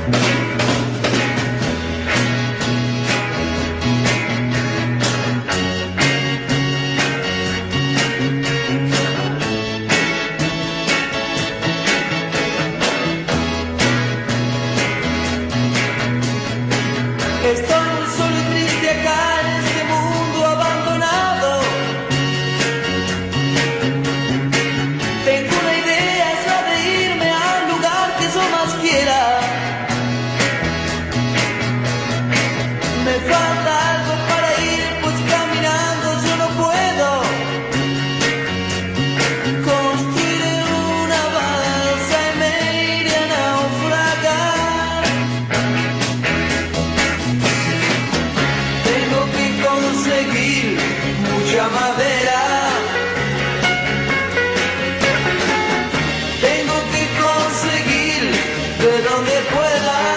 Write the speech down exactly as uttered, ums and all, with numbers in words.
Estoy muy solo y triste acá en este mundo abandonado. Tengo una idea, es la de irme al lugar que yo más quiera. Me falta algo para ir, pues caminando yo no puedo. Construiré una balsa y me iré a naufragar. Tengo que conseguir mucha madera. Tengo que conseguir de donde pueda.